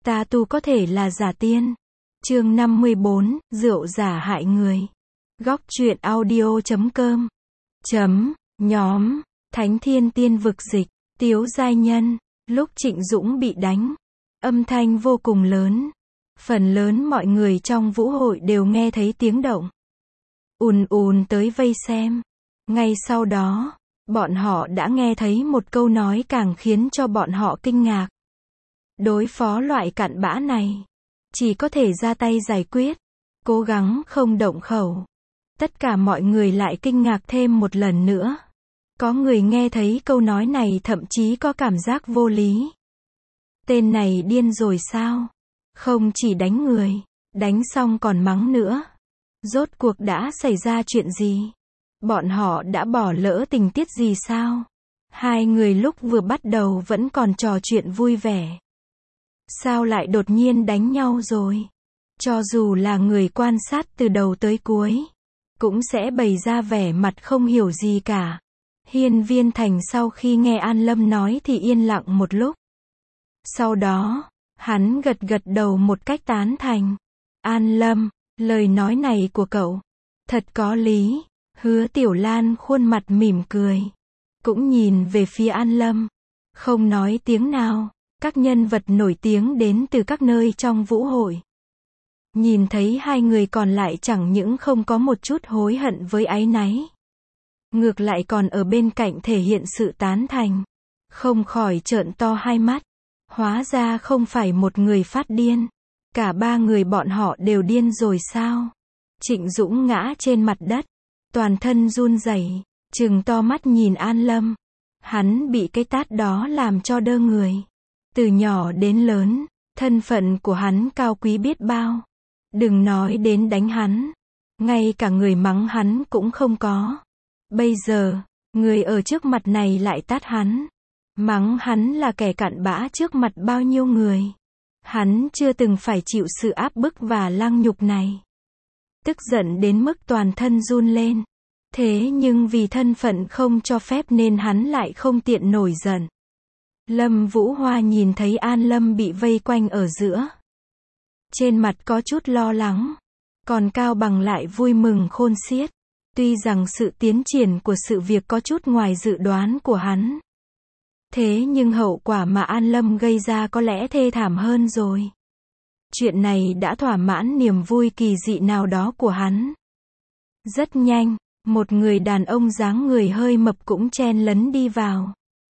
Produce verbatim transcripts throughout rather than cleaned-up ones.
Ta tu có thể là giả tiên. Chương năm mươi bốn, rượu giả hại người. Góc truyện audio chấm com. Chấm, nhóm, Thánh Thiên Tiên Vực Dịch, Tiếu Giai Nhân. Lúc Trịnh Dũng bị đánh, âm thanh vô cùng lớn. Phần lớn mọi người trong vũ hội đều nghe thấy tiếng động. Ùn ùn tới vây xem. Ngay sau đó, bọn họ đã nghe thấy một câu nói càng khiến cho bọn họ kinh ngạc. Đối phó loại cặn bã này, chỉ có thể ra tay giải quyết, cố gắng không động khẩu. Tất cả mọi người lại kinh ngạc thêm một lần nữa. Có người nghe thấy câu nói này thậm chí có cảm giác vô lý. Tên này điên rồi sao? Không chỉ đánh người, đánh xong còn mắng nữa. Rốt cuộc đã xảy ra chuyện gì? Bọn họ đã bỏ lỡ tình tiết gì sao? Hai người lúc vừa bắt đầu vẫn còn trò chuyện vui vẻ. Sao lại đột nhiên đánh nhau rồi? Cho dù là người quan sát từ đầu tới cuối, cũng sẽ bày ra vẻ mặt không hiểu gì cả. Hiên Viên Thành sau khi nghe An Lâm nói thì yên lặng một lúc. Sau đó, hắn gật gật đầu một cách tán thành. An Lâm, lời nói này của cậu, thật có lý. Hứa Tiểu Lan khuôn mặt mỉm cười, cũng nhìn về phía An Lâm, không nói tiếng nào. Các nhân vật nổi tiếng đến từ các nơi trong vũ hội, nhìn thấy hai người còn lại chẳng những không có một chút hối hận với áy náy, ngược lại còn ở bên cạnh thể hiện sự tán thành, không khỏi trợn to hai mắt. Hóa ra không phải một người phát điên, cả ba người bọn họ đều điên rồi sao? Trịnh Dũng ngã trên mặt đất, toàn thân run rẩy, trừng to mắt nhìn An Lâm. Hắn bị cái tát đó làm cho đơ người. Từ nhỏ đến lớn, thân phận của hắn cao quý biết bao. Đừng nói đến đánh hắn, ngay cả người mắng hắn cũng không có. Bây giờ, người ở trước mặt này lại tát hắn, mắng hắn là kẻ cặn bã trước mặt bao nhiêu người. Hắn chưa từng phải chịu sự áp bức và lăng nhục này. Tức giận đến mức toàn thân run lên. Thế nhưng vì thân phận không cho phép nên hắn lại không tiện nổi giận. Lâm Vũ Hoa nhìn thấy An Lâm bị vây quanh ở giữa, trên mặt có chút lo lắng, còn Cao Bằng lại vui mừng khôn xiết. Tuy rằng sự tiến triển của sự việc có chút ngoài dự đoán của hắn, thế nhưng hậu quả mà An Lâm gây ra có lẽ thê thảm hơn rồi. Chuyện này đã thỏa mãn niềm vui kỳ dị nào đó của hắn. Rất nhanh, một người đàn ông dáng người hơi mập cũng chen lấn đi vào.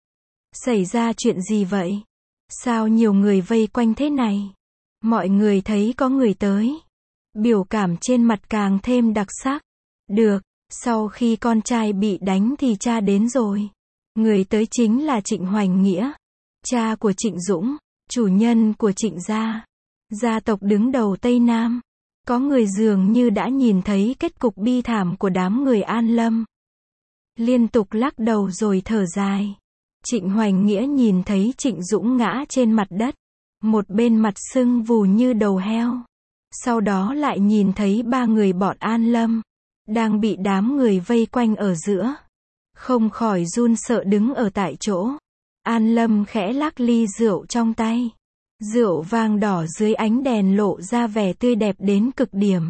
Xảy ra chuyện gì vậy? Sao nhiều người vây quanh thế này? Mọi người thấy có người tới, biểu cảm trên mặt càng thêm đặc sắc. Được, sau khi con trai bị đánh thì cha đến rồi. Người tới chính là Trịnh Hoành Nghĩa, cha của Trịnh Dũng, chủ nhân của Trịnh gia, gia tộc đứng đầu Tây Nam. Có người dường như đã nhìn thấy kết cục bi thảm của đám người An Lâm, liên tục lắc đầu rồi thở dài. Trịnh Hoành Nghĩa nhìn thấy Trịnh Dũng ngã trên mặt đất, một bên mặt sưng vù như đầu heo. Sau đó lại nhìn thấy ba người bọn An Lâm, đang bị đám người vây quanh ở giữa. Không khỏi run sợ đứng ở tại chỗ. An Lâm khẽ lắc ly rượu trong tay. Rượu vang đỏ dưới ánh đèn lộ ra vẻ tươi đẹp đến cực điểm.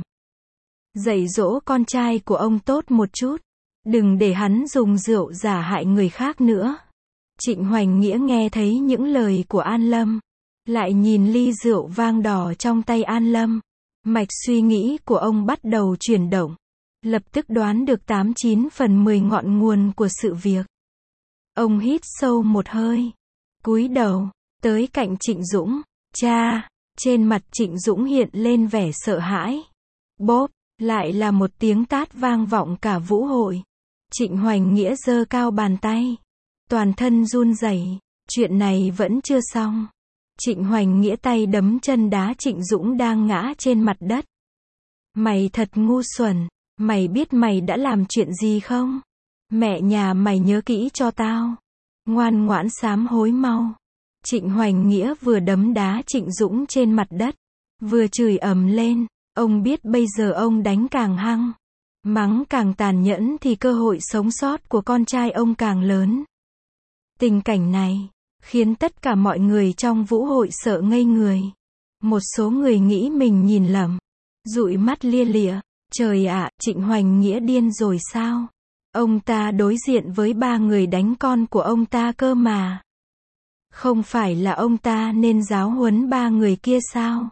Dạy dỗ con trai của ông tốt một chút, đừng để hắn dùng rượu giả hại người khác nữa. Trịnh Hoành Nghĩa nghe thấy những lời của An Lâm, lại nhìn ly rượu vang đỏ trong tay An Lâm. Mạch suy nghĩ của ông bắt đầu chuyển động, lập tức đoán được tám chín phần mười ngọn nguồn của sự việc. Ông hít sâu một hơi, cúi đầu, tới cạnh Trịnh Dũng. Cha! Trên mặt Trịnh Dũng hiện lên vẻ sợ hãi. Bốp! Lại là một tiếng tát vang vọng cả vũ hội. Trịnh Hoành Nghĩa giơ cao bàn tay, toàn thân run rẩy. Chuyện này vẫn chưa xong. Trịnh Hoành Nghĩa tay đấm chân đá Trịnh Dũng đang ngã trên mặt đất. Mày thật ngu xuẩn. Mày biết mày đã làm chuyện gì không? Mẹ nhà mày nhớ kỹ cho tao. Ngoan ngoãn sám hối mau. Trịnh Hoành Nghĩa vừa đấm đá Trịnh Dũng trên mặt đất, vừa chửi ầm lên. Ông biết bây giờ ông đánh càng hăng, mắng càng tàn nhẫn thì cơ hội sống sót của con trai ông càng lớn. Tình cảnh này khiến tất cả mọi người trong vũ hội sợ ngây người. Một số người nghĩ mình nhìn lầm. Dụi mắt lia lịa. Trời ạ, Trịnh Hoành Nghĩa điên rồi sao? Ông ta đối diện với ba người đánh con của ông ta cơ mà. Không phải là ông ta nên giáo huấn ba người kia sao?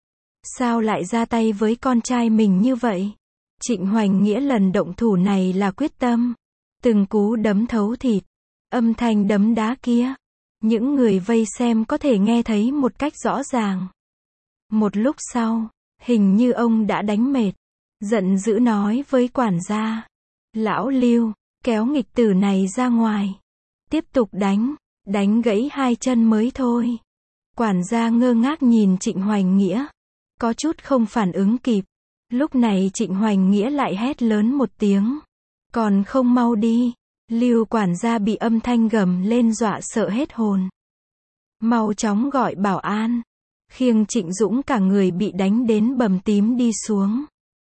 Sao lại ra tay với con trai mình như vậy? Trịnh Hoành Nghĩa lần động thủ này là quyết tâm. Từng cú đấm thấu thịt. Âm thanh đấm đá kia. Những người vây xem có thể nghe thấy một cách rõ ràng. Một lúc sau, hình như ông đã đánh mệt. Giận dữ nói với quản gia. Lão Lưu, kéo nghịch tử này ra ngoài. Tiếp tục đánh, đánh gãy hai chân mới thôi. Quản gia ngơ ngác nhìn Trịnh Hoành Nghĩa. Có chút không phản ứng kịp. Lúc này Trịnh Hoành Nghĩa lại hét lớn một tiếng. Còn không mau đi. Lưu quản gia bị âm thanh gầm lên dọa sợ hết hồn. Mau chóng gọi bảo an. Khiêng Trịnh Dũng cả người bị đánh đến bầm tím đi xuống.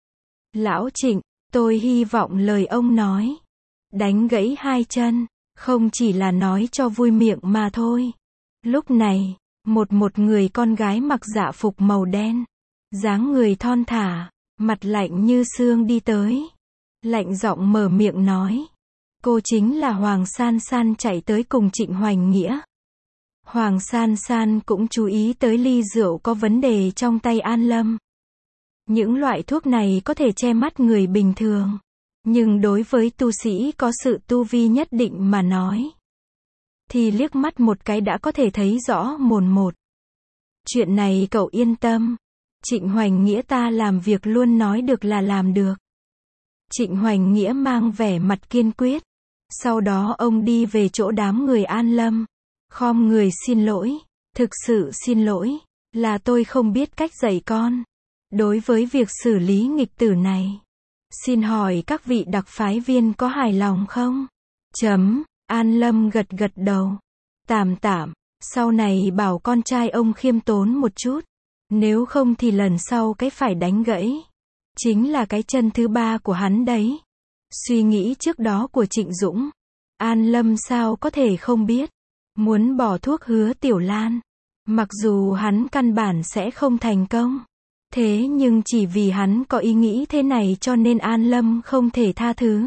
Lão Trịnh, tôi hy vọng lời ông nói. Đánh gãy hai chân, không chỉ là nói cho vui miệng mà thôi. Lúc này, một một người con gái mặc dạ phục màu đen. Dáng người thon thả, mặt lạnh như xương đi tới. Lạnh giọng mở miệng nói. Cô chính là Hoàng San San chạy tới cùng Trịnh Hoành Nghĩa. Hoàng San San cũng chú ý tới ly rượu có vấn đề trong tay An Lâm. Những loại thuốc này có thể che mắt người bình thường. Nhưng đối với tu sĩ có sự tu vi nhất định mà nói. Thì liếc mắt một cái đã có thể thấy rõ mồn một. Chuyện này cậu yên tâm. Trịnh Hoành Nghĩa ta làm việc luôn nói được là làm được. Trịnh Hoành Nghĩa mang vẻ mặt kiên quyết. Sau đó ông đi về chỗ đám người An Lâm. Khom người xin lỗi. Thực sự xin lỗi. Là tôi không biết cách dạy con. Đối với việc xử lý nghịch tử này. Xin hỏi các vị đặc phái viên có hài lòng không? Chấm. An Lâm gật gật đầu. Tạm tạm. Sau này bảo con trai ông khiêm tốn một chút. Nếu không thì lần sau cái phải đánh gãy. Chính là cái chân thứ ba của hắn đấy. Suy nghĩ trước đó của Trịnh Dũng. An Lâm sao có thể không biết. Muốn bỏ thuốc Hứa Tiểu Lan. Mặc dù hắn căn bản sẽ không thành công. Thế nhưng chỉ vì hắn có ý nghĩ thế này cho nên An Lâm không thể tha thứ.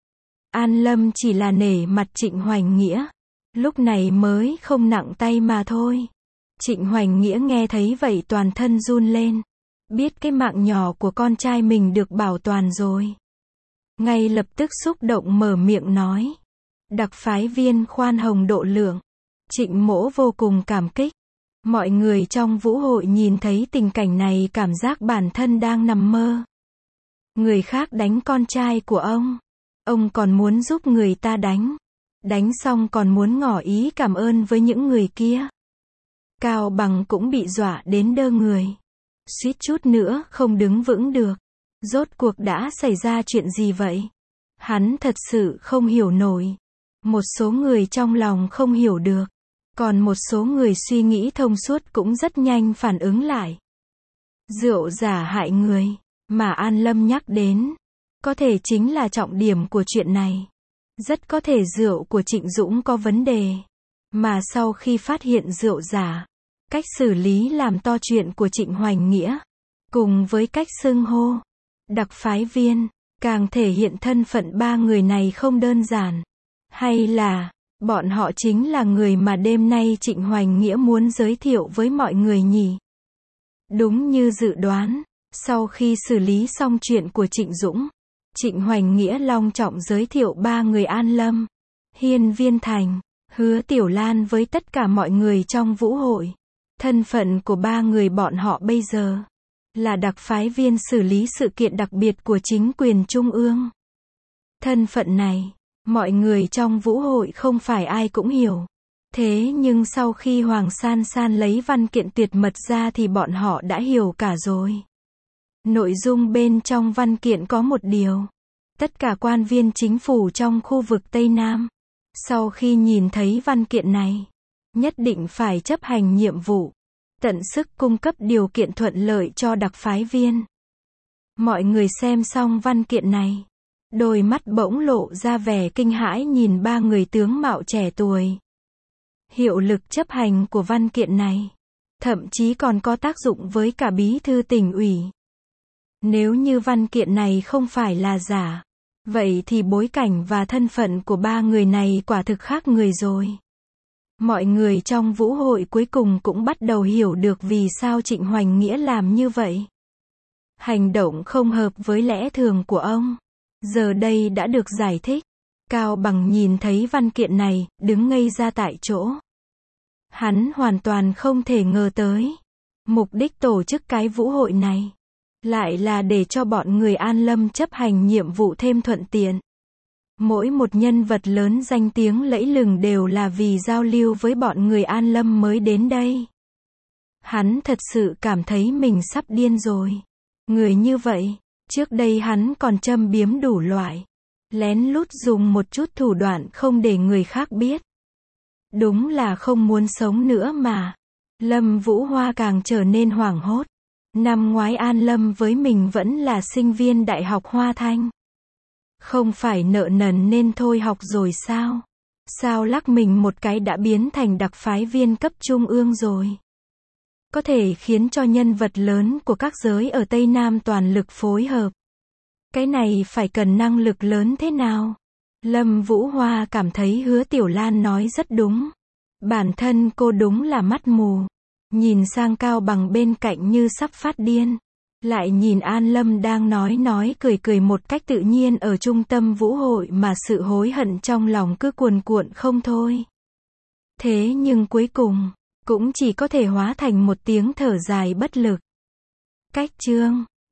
An Lâm chỉ là nể mặt Trịnh Hoành Nghĩa. Lúc này mới không nặng tay mà thôi. Trịnh Hoành Nghĩa nghe thấy vậy toàn thân run lên. Biết cái mạng nhỏ của con trai mình được bảo toàn rồi. Ngay lập tức xúc động mở miệng nói. Đặc phái viên khoan hồng độ lượng. Trịnh Mỗ vô cùng cảm kích. Mọi người trong vũ hội nhìn thấy tình cảnh này cảm giác bản thân đang nằm mơ. Người khác đánh con trai của ông. Ông còn muốn giúp người ta đánh. Đánh xong còn muốn ngỏ ý cảm ơn với những người kia. Cao Bằng cũng bị dọa đến đơ người. Suýt chút nữa không đứng vững được. Rốt cuộc đã xảy ra chuyện gì vậy? Hắn thật sự không hiểu nổi. Một số người trong lòng không hiểu được. Còn một số người suy nghĩ thông suốt cũng rất nhanh phản ứng lại. Rượu giả hại người, mà An Lâm nhắc đến. Có thể chính là trọng điểm của chuyện này. Rất có thể rượu của Trịnh Dũng có vấn đề. Mà sau khi phát hiện rượu giả, cách xử lý làm to chuyện của Trịnh Hoành Nghĩa. Cùng với cách xưng hô, đặc phái viên, càng thể hiện thân phận ba người này không đơn giản. Hay là, bọn họ chính là người mà đêm nay Trịnh Hoành Nghĩa muốn giới thiệu với mọi người nhỉ? Đúng như dự đoán, sau khi xử lý xong chuyện của Trịnh Dũng, Trịnh Hoành Nghĩa long trọng giới thiệu ba người An Lâm, Hiên Viên Thành, Hứa Tiểu Lan với tất cả mọi người trong vũ hội. Thân phận của ba người bọn họ bây giờ là đặc phái viên xử lý sự kiện đặc biệt của chính quyền trung ương. Thân phận này, mọi người trong vũ hội không phải ai cũng hiểu. Thế nhưng sau khi Hoàng San San lấy văn kiện tuyệt mật ra thì bọn họ đã hiểu cả rồi. Nội dung bên trong văn kiện có một điều. Tất cả quan viên chính phủ trong khu vực Tây Nam, sau khi nhìn thấy văn kiện này, nhất định phải chấp hành nhiệm vụ, tận sức cung cấp điều kiện thuận lợi cho đặc phái viên. Mọi người xem xong văn kiện này, đôi mắt bỗng lộ ra vẻ kinh hãi nhìn ba người tướng mạo trẻ tuổi. Hiệu lực chấp hành của văn kiện này thậm chí còn có tác dụng với cả bí thư tỉnh ủy. Nếu như văn kiện này không phải là giả, vậy thì bối cảnh và thân phận của ba người này quả thực khác người rồi. Mọi người trong vũ hội cuối cùng cũng bắt đầu hiểu được vì sao Trịnh Hoành Nghĩa làm như vậy. Hành động không hợp với lẽ thường của ông. Giờ đây đã được giải thích. Cao Bằng nhìn thấy văn kiện này, đứng ngây ra tại chỗ. Hắn hoàn toàn không thể ngờ tới. Mục đích tổ chức cái vũ hội này lại là để cho bọn người An Lâm chấp hành nhiệm vụ thêm thuận tiện. Mỗi một nhân vật lớn danh tiếng lẫy lừng đều là vì giao lưu với bọn người An Lâm mới đến đây. Hắn thật sự cảm thấy mình sắp điên rồi. Người như vậy, trước đây hắn còn châm biếm đủ loại. Lén lút dùng một chút thủ đoạn không để người khác biết. Đúng là không muốn sống nữa mà. Lâm Vũ Hoa càng trở nên hoảng hốt. Năm ngoái An Lâm với mình vẫn là sinh viên Đại học Hoa Thanh. Không phải nợ nần nên thôi học rồi sao? Sao lắc mình một cái đã biến thành đặc phái viên cấp trung ương rồi? Có thể khiến cho nhân vật lớn của các giới ở Tây Nam toàn lực phối hợp. Cái này phải cần năng lực lớn thế nào? Lâm Vũ Hoa cảm thấy Hứa Tiểu Lan nói rất đúng. Bản thân cô đúng là mắt mù. Nhìn sang Cao Bằng bên cạnh như sắp phát điên. Lại nhìn An Lâm đang nói nói cười cười một cách tự nhiên ở trung tâm vũ hội mà sự hối hận trong lòng cứ cuồn cuộn không thôi. Thế nhưng cuối cùng, cũng chỉ có thể hóa thành một tiếng thở dài bất lực. Cách chương